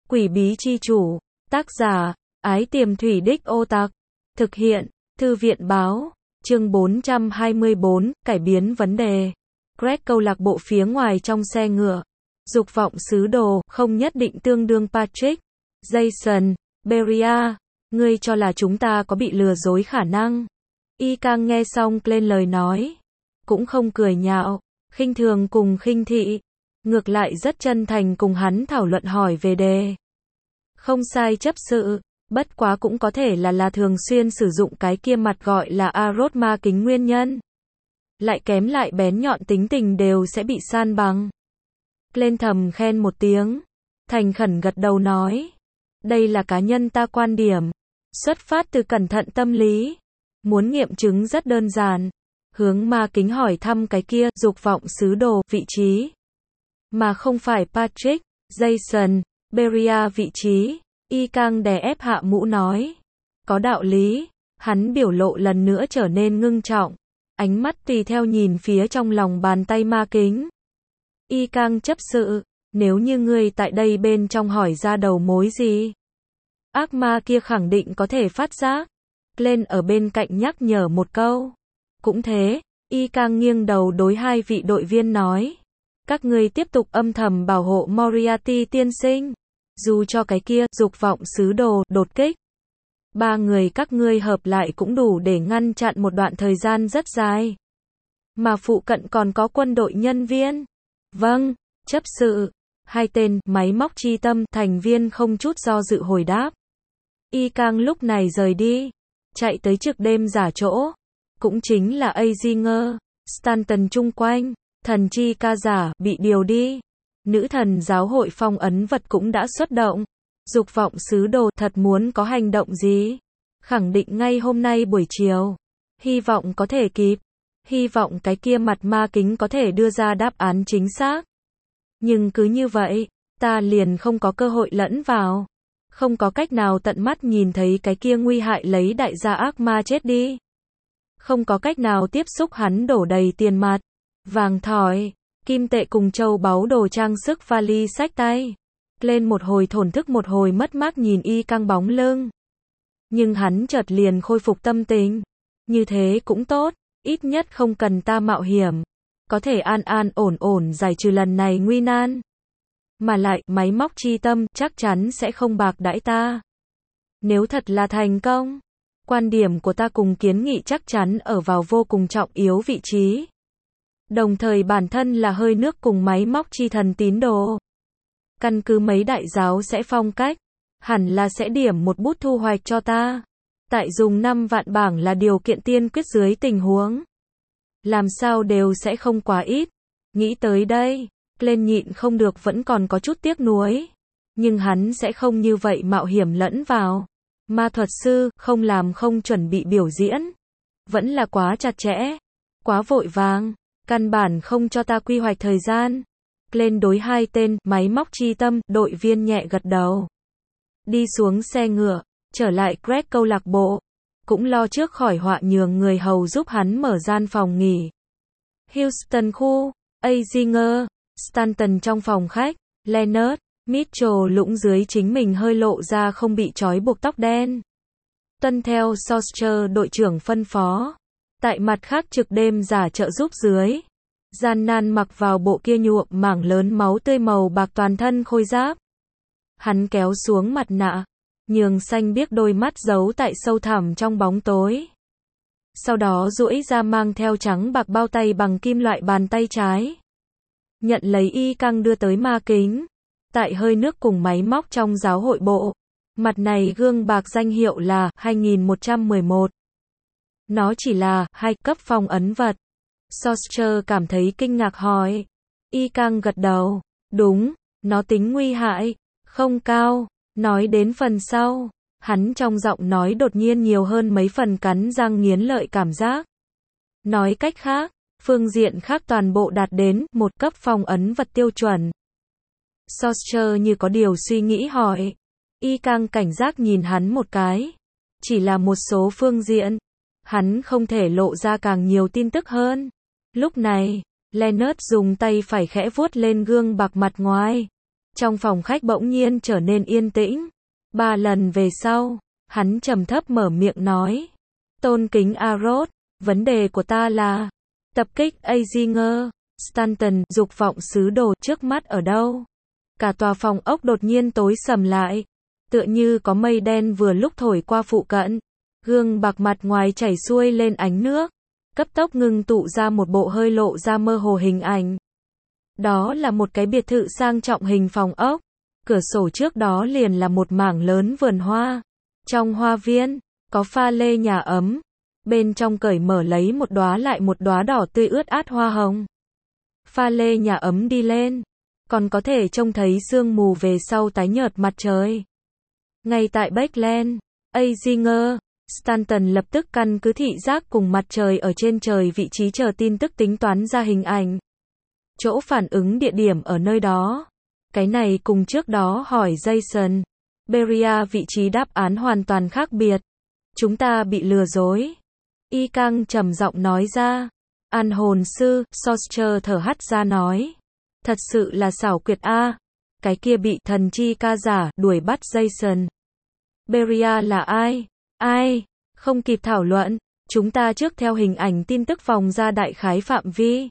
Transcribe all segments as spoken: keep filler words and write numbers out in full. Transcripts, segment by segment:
Quỷ bí chi chủ. Tác giả, Ái Tiềm Thủy Đích Ô Tặc. Thực hiện, Thư viện báo. Chương bốn trăm hai mươi bốn, cải biến vấn đề. Greg câu lạc bộ phía ngoài trong xe ngựa. Dục vọng sứ đồ, không nhất định tương đương Patrick. Jason, Beria, ngươi cho là chúng ta có bị lừa dối khả năng. Y Cang nghe xong lên lời nói. Cũng không cười nhạo, khinh thường cùng khinh thị. Ngược lại rất chân thành cùng hắn thảo luận hỏi về đề. Không sai chấp sự, bất quá cũng có thể là là thường xuyên sử dụng cái kia mặt gọi là Arrow ma kính nguyên nhân. Lại kém lại bén nhọn tính tình đều sẽ bị san bằng. Lên thầm khen một tiếng, thành khẩn gật đầu nói. Đây là cá nhân ta quan điểm, xuất phát từ cẩn thận tâm lý. Muốn nghiệm chứng rất đơn giản. Hướng ma kính hỏi thăm cái kia, dục vọng sứ đồ, vị trí. Mà không phải Patrick, Jason, Beria vị trí. Y Cang đè ép hạ mũ nói. Có đạo lý. Hắn biểu lộ lần nữa trở nên ngưng trọng. Ánh mắt tùy theo nhìn phía trong lòng bàn tay ma kính. Y Cang chấp sự, nếu như ngươi tại đây bên trong hỏi ra đầu mối gì, ác ma kia khẳng định có thể phát giác. Lên ở bên cạnh nhắc nhở một câu. Cũng thế, Y Cang nghiêng đầu đối hai vị đội viên nói. Các ngươi tiếp tục âm thầm bảo hộ Moriarty tiên sinh. Dù cho cái kia, dục vọng sứ đồ, đột kích. Ba người các ngươi hợp lại cũng đủ để ngăn chặn một đoạn thời gian rất dài. Mà phụ cận còn có quân đội nhân viên. Vâng, chấp sự. Hai tên, máy móc chi tâm, thành viên không chút do dự hồi đáp. Y Cang lúc này rời đi. Chạy tới trực đêm giả chỗ. Cũng chính là Azinger, Stanton chung quanh. Thần chi ca giả, bị điều đi. Nữ thần giáo hội phong ấn vật cũng đã xuất động. Dục vọng sứ đồ thật muốn có hành động gì? Khẳng định ngay hôm nay buổi chiều. Hy vọng có thể kịp. Hy vọng cái kia mặt ma kính có thể đưa ra đáp án chính xác. Nhưng cứ như vậy, ta liền không có cơ hội lẫn vào. Không có cách nào tận mắt nhìn thấy cái kia nguy hại lấy đại gia ác ma chết đi. Không có cách nào tiếp xúc hắn đổ đầy tiền mặt, vàng thỏi, kim tệ cùng châu báu đồ trang sức vali xách tay. Lên một hồi thổn thức một hồi mất mát nhìn Y Cang bóng lưng. Nhưng hắn chợt liền khôi phục tâm tình. Như thế cũng tốt, ít nhất không cần ta mạo hiểm. Có thể an an ổn ổn giải trừ lần này nguy nan. Mà lại, máy móc chi tâm, chắc chắn sẽ không bạc đãi ta. Nếu thật là thành công, quan điểm của ta cùng kiến nghị chắc chắn ở vào vô cùng trọng yếu vị trí. Đồng thời bản thân là hơi nước cùng máy móc chi thần tín đồ. Căn cứ mấy đại giáo sẽ phong cách, hẳn là sẽ điểm một bút thu hoạch cho ta. Tại dùng năm vạn bảng là điều kiện tiên quyết dưới tình huống. Làm sao đều sẽ không quá ít. Nghĩ tới đây, lên nhịn không được vẫn còn có chút tiếc nuối. Nhưng hắn sẽ không như vậy mạo hiểm lẫn vào. Ma thuật sư, không làm không chuẩn bị biểu diễn. Vẫn là quá chặt chẽ, quá vội vàng, căn bản không cho ta quy hoạch thời gian. Lên đối hai tên, máy móc chi tâm, đội viên nhẹ gật đầu. Đi xuống xe ngựa, trở lại Greg câu lạc bộ. Cũng lo trước khỏi họa nhường người hầu giúp hắn mở gian phòng nghỉ. Houston khu, Azinger, Stanton trong phòng khách, Leonard, Mitchell lũng dưới chính mình hơi lộ ra không bị trói buộc tóc đen. Tuân theo Sorcerer đội trưởng phân phó. Tại mặt khác trực đêm giả trợ giúp dưới. Gian nan mặc vào bộ kia nhuộm mảng lớn máu tươi màu bạc toàn thân khôi giáp. Hắn kéo xuống mặt nạ. Nhường xanh biếc đôi mắt giấu tại sâu thẳm trong bóng tối. Sau đó duỗi ra mang theo trắng bạc bao tay bằng kim loại bàn tay trái. Nhận lấy Y Cang đưa tới ma kính. Tại hơi nước cùng máy móc trong giáo hội bộ. Mặt này gương bạc danh hiệu là hai nghìn một trăm mười một. Nó chỉ là hai cấp phong ấn vật. Sorcerer cảm thấy kinh ngạc hỏi. Y Cang gật đầu. Đúng, nó tính nguy hại, không cao. Nói đến phần sau, hắn trong giọng nói đột nhiên nhiều hơn mấy phần cắn răng nghiến lợi cảm giác. Nói cách khác, phương diện khác toàn bộ đạt đến một cấp phong ấn vật tiêu chuẩn. Sorcerer như có điều suy nghĩ hỏi. Y Cang cảnh giác nhìn hắn một cái. Chỉ là một số phương diện. Hắn không thể lộ ra càng nhiều tin tức hơn. Lúc này, Leonard dùng tay phải khẽ vuốt lên gương bạc mặt ngoài. Trong phòng khách bỗng nhiên trở nên yên tĩnh. Ba lần về sau, hắn trầm thấp mở miệng nói. Tôn kính Arrow, vấn đề của ta là tập kích Azinger, Stanton, dục vọng sứ đồ trước mắt ở đâu? Cả tòa phòng ốc đột nhiên tối sầm lại, tựa như có mây đen vừa lúc thổi qua phụ cận. Gương bạc mặt ngoài chảy xuôi lên ánh nước, cấp tốc ngưng tụ ra một bộ hơi lộ ra mơ hồ hình ảnh. Đó là một cái biệt thự sang trọng hình phòng ốc, cửa sổ trước đó liền là một mảng lớn vườn hoa. Trong hoa viên, có pha lê nhà ấm, bên trong cởi mở lấy một đóa lại một đóa đỏ tươi ướt át hoa hồng. Pha lê nhà ấm đi lên, còn có thể trông thấy sương mù về sau tái nhợt mặt trời. Ngay tại Backland, Azinger, Stanton lập tức căn cứ thị giác cùng mặt trời ở trên trời vị trí chờ tin tức tính toán ra hình ảnh. Chỗ phản ứng địa điểm ở nơi đó. Cái này cùng trước đó hỏi Jason, Beria vị trí đáp án hoàn toàn khác biệt. Chúng ta bị lừa dối. Y Cang trầm giọng nói ra. An hồn sư, Sorcerer thở hắt ra nói. Thật sự là xảo quyệt a. Cái kia bị thần chi ca giả đuổi bắt Jason. Beria là ai? Ai? Không kịp thảo luận, chúng ta trước theo hình ảnh tin tức vòng ra đại khái phạm vi.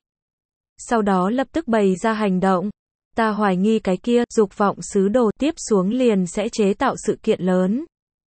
Sau đó lập tức bày ra hành động. Ta hoài nghi cái kia, dục vọng sứ đồ tiếp xuống liền sẽ chế tạo sự kiện lớn.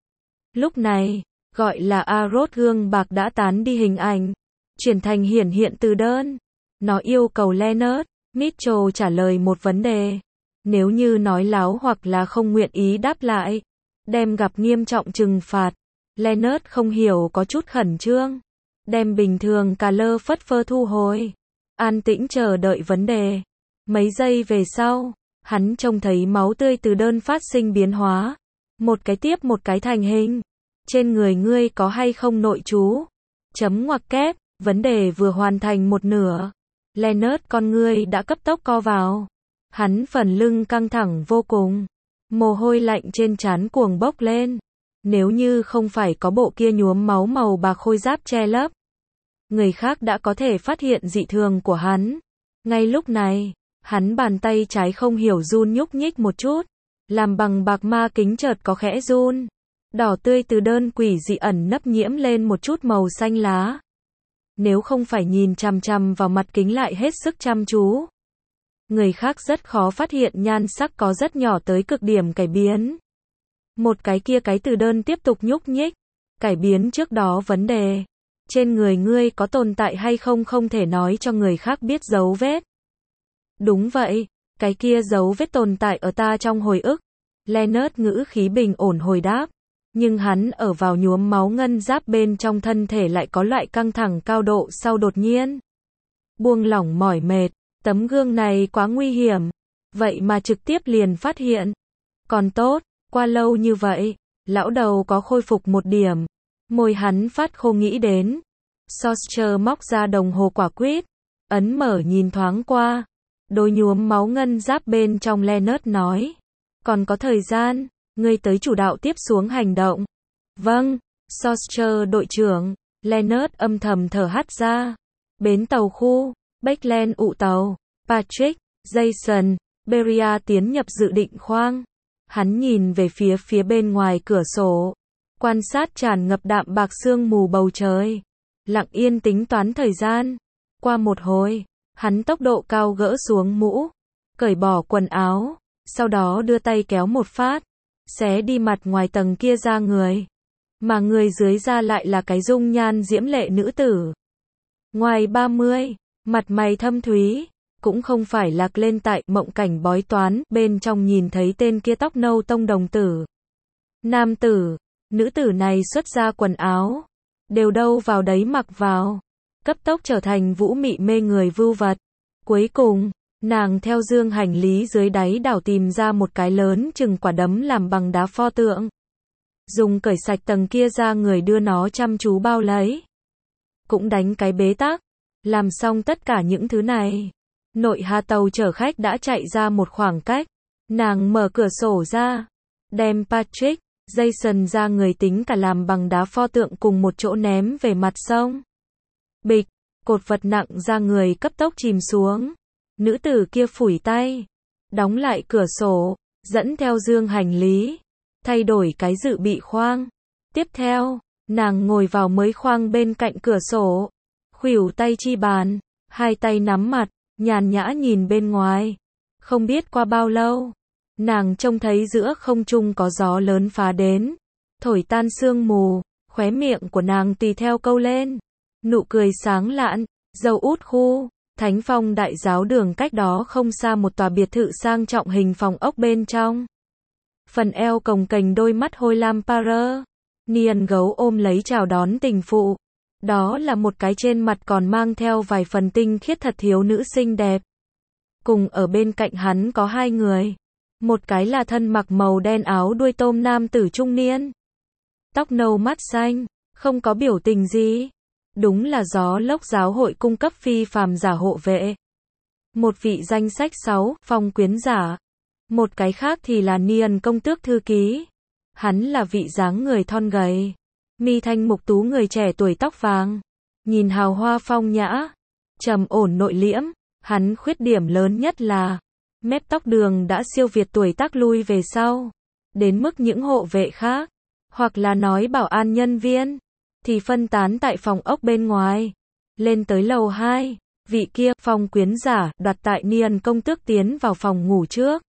Lúc này, gọi là Arrow gương bạc đã tán đi hình ảnh, chuyển thành hiển hiện từ đơn. Nó yêu cầu Leonard Mitchell trả lời một vấn đề. Nếu như nói láo hoặc là không nguyện ý đáp lại, đem gặp nghiêm trọng trừng phạt. Leonard không hiểu có chút khẩn trương. Đem bình thường cà lơ phất phơ thu hồi. An tĩnh chờ đợi vấn đề. Mấy giây về sau, hắn trông thấy máu tươi từ đơn phát sinh biến hóa. Một cái tiếp một cái thành hình. Trên người ngươi có hay không nội chú? Chấm ngoặc kép, vấn đề vừa hoàn thành một nửa. Leonard con ngươi đã cấp tốc co vào. Hắn phần lưng căng thẳng vô cùng. Mồ hôi lạnh trên trán cuồng bốc lên. Nếu như không phải có bộ kia nhuốm máu màu bạc khôi giáp che lấp, người khác đã có thể phát hiện dị thường của hắn. Ngay lúc này, hắn bàn tay trái không hiểu run nhúc nhích một chút, làm bằng bạc ma kính chợt có khẽ run. Đỏ tươi từ đơn quỷ dị ẩn nấp nhiễm lên một chút màu xanh lá. Nếu không phải nhìn chằm chằm vào mặt kính lại hết sức chăm chú, người khác rất khó phát hiện nhan sắc có rất nhỏ tới cực điểm cải biến. Một cái kia cái từ đơn tiếp tục nhúc nhích, cải biến trước đó vấn đề. Trên người ngươi có tồn tại hay không không thể nói cho người khác biết dấu vết. Đúng vậy, cái kia dấu vết tồn tại ở ta trong hồi ức. Leonard ngữ khí bình ổn hồi đáp. Nhưng hắn ở vào nhuốm máu ngân giáp bên trong thân thể lại có loại căng thẳng cao độ sau đột nhiên buông lỏng mỏi mệt. Tấm gương này quá nguy hiểm. Vậy mà trực tiếp liền phát hiện. Còn tốt, qua lâu như vậy, lão đầu có khôi phục một điểm. Môi hắn phát khô nghĩ đến. Sorcerer móc ra đồng hồ quả quýt, ấn mở nhìn thoáng qua. Đôi nhuốm máu ngân giáp bên trong Leonard nói. Còn có thời gian, ngươi tới chủ đạo tiếp xuống hành động. Vâng, Sorcerer đội trưởng. Leonard âm thầm thở hắt ra. Bến tàu khu, Backland ụ tàu, Patrick, Jason, Beria tiến nhập dự định khoang. Hắn nhìn về phía phía bên ngoài cửa sổ, quan sát tràn ngập đạm bạc sương mù bầu trời, lặng yên tính toán thời gian. Qua một hồi, hắn tốc độ cao gỡ xuống mũ, cởi bỏ quần áo, sau đó đưa tay kéo một phát, xé đi mặt ngoài tầng kia da người, mà người dưới da lại là cái dung nhan diễm lệ nữ tử. Ngoài ba mươi, mặt mày thâm thúy, cũng không phải lạc lên tại mộng cảnh bói toán, bên trong nhìn thấy tên kia tóc nâu tông đồng tử. Nam tử, nữ tử này xuất ra quần áo, đều đâu vào đấy mặc vào, cấp tốc trở thành vũ mị mê người vưu vật. Cuối cùng, nàng theo dương hành lý dưới đáy đảo tìm ra một cái lớn chừng quả đấm làm bằng đá pho tượng. Dùng cởi sạch tầng kia ra người đưa nó chăm chú bao lấy. Cũng đánh cái bế tắc. Làm xong tất cả những thứ này. Nội hà tàu chở khách đã chạy ra một khoảng cách. Nàng mở cửa sổ ra. Đem Patrick, Jason ra người tính cả làm bằng đá pho tượng cùng một chỗ ném về mặt sông. Bịch, cột vật nặng ra người cấp tốc chìm xuống. Nữ tử kia phủi tay. đóng lại cửa sổ, dẫn theo dương hành lý, thay đổi cái dự bị khoang. Tiếp theo, nàng ngồi vào mới khoang bên cạnh cửa sổ, khuỷu tay chi bàn, hai tay nắm mặt, nhàn nhã nhìn bên ngoài. Không biết qua bao lâu, nàng trông thấy giữa không trung có gió lớn phá đến, thổi tan sương mù, khóe miệng của nàng tùy theo câu lên, nụ cười sáng lạn, dâu út khu. Thánh Phong Đại Giáo Đường cách đó không xa một tòa biệt thự sang trọng hình phòng ốc bên trong. Phần eo cồng kềnh đôi mắt hôi lam parơ. Niên gấu ôm lấy chào đón tình phụ. Đó là một cái trên mặt còn mang theo vài phần tinh khiết thật thiếu nữ xinh đẹp. Cùng ở bên cạnh hắn có hai người. Một cái là thân mặc màu đen áo đuôi tôm nam tử trung niên. Tóc nâu mắt xanh, không có biểu tình gì. Đúng là gió lốc giáo hội cung cấp phi phàm giả hộ vệ. Một vị danh sách sáu, phong quyến giả. Một cái khác thì là Niên công tước thư ký. Hắn là vị dáng người thon gầy, mi thanh mục tú người trẻ tuổi tóc vàng. Nhìn hào hoa phong nhã, trầm ổn nội liễm. Hắn khuyết điểm lớn nhất là mép tóc đường đã siêu việt tuổi tác lui về sau. Đến mức những hộ vệ khác, hoặc là nói bảo an nhân viên, thì phân tán tại phòng ốc bên ngoài. Lên tới lầu hai, vị kia, phong quyến giả, đoạt tại Niên công tước tiến vào phòng ngủ trước.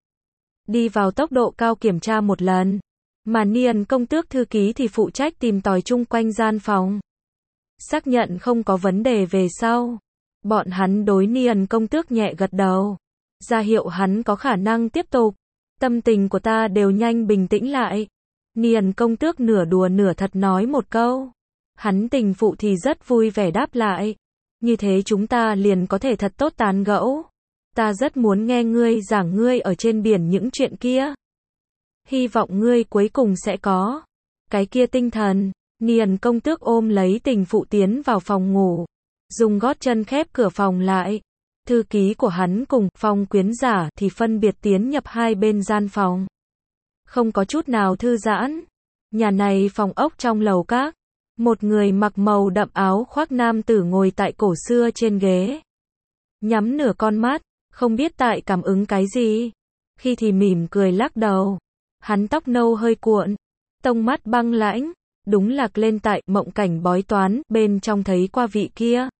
Đi vào tốc độ cao kiểm tra một lần. Mà Niên công tước thư ký thì phụ trách tìm tòi chung quanh gian phòng. Xác nhận không có vấn đề về sau. Bọn hắn đối Niên công tước nhẹ gật đầu. Ra hiệu hắn có khả năng tiếp tục. Tâm tình của ta đều nhanh bình tĩnh lại. Niên công tước nửa đùa nửa thật nói một câu. Hắn tình phụ thì rất vui vẻ đáp lại. Như thế chúng ta liền có thể thật tốt tán gẫu. Ta rất muốn nghe ngươi giảng ngươi ở trên biển những chuyện kia. Hy vọng ngươi cuối cùng sẽ có cái kia tinh thần. Niên công tước ôm lấy tình phụ tiến vào phòng ngủ, dùng gót chân khép cửa phòng lại. Thư ký của hắn cùng phong quyến giả thì phân biệt tiến nhập hai bên gian phòng. Không có chút nào thư giãn. Nhà này phòng ốc trong lầu các. Một người mặc màu đậm áo khoác nam tử ngồi tại cổ xưa trên ghế. Nhắm nửa con mắt, không biết tại cảm ứng cái gì. Khi thì mỉm cười lắc đầu. Hắn tóc nâu hơi cuộn, tông mắt băng lãnh, đúng là lên tại mộng cảnh bói toán, bên trong thấy qua vị kia.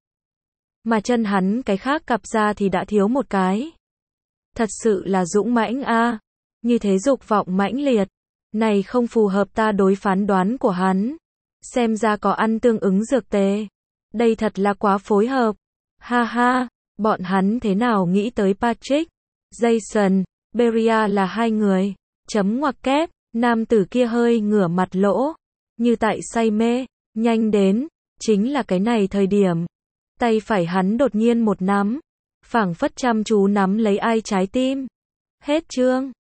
Mà chân hắn cái khác cặp ra thì đã thiếu một cái. Thật sự là dũng mãnh a, như thế dục vọng mãnh liệt, này không phù hợp ta đối phán đoán của hắn. Xem ra có ăn tương ứng dược tề. Đây thật là quá phối hợp. Ha ha, bọn hắn thế nào nghĩ tới Patrick, Jason, Beria là hai người. Chấm ngoặc kép, nam tử kia hơi ngửa mặt lỗ, như tại say mê. Nhanh đến, chính là cái này thời điểm. Tay phải hắn đột nhiên một nắm, phảng phất chăm chú nắm lấy ai trái tim. Hết chương.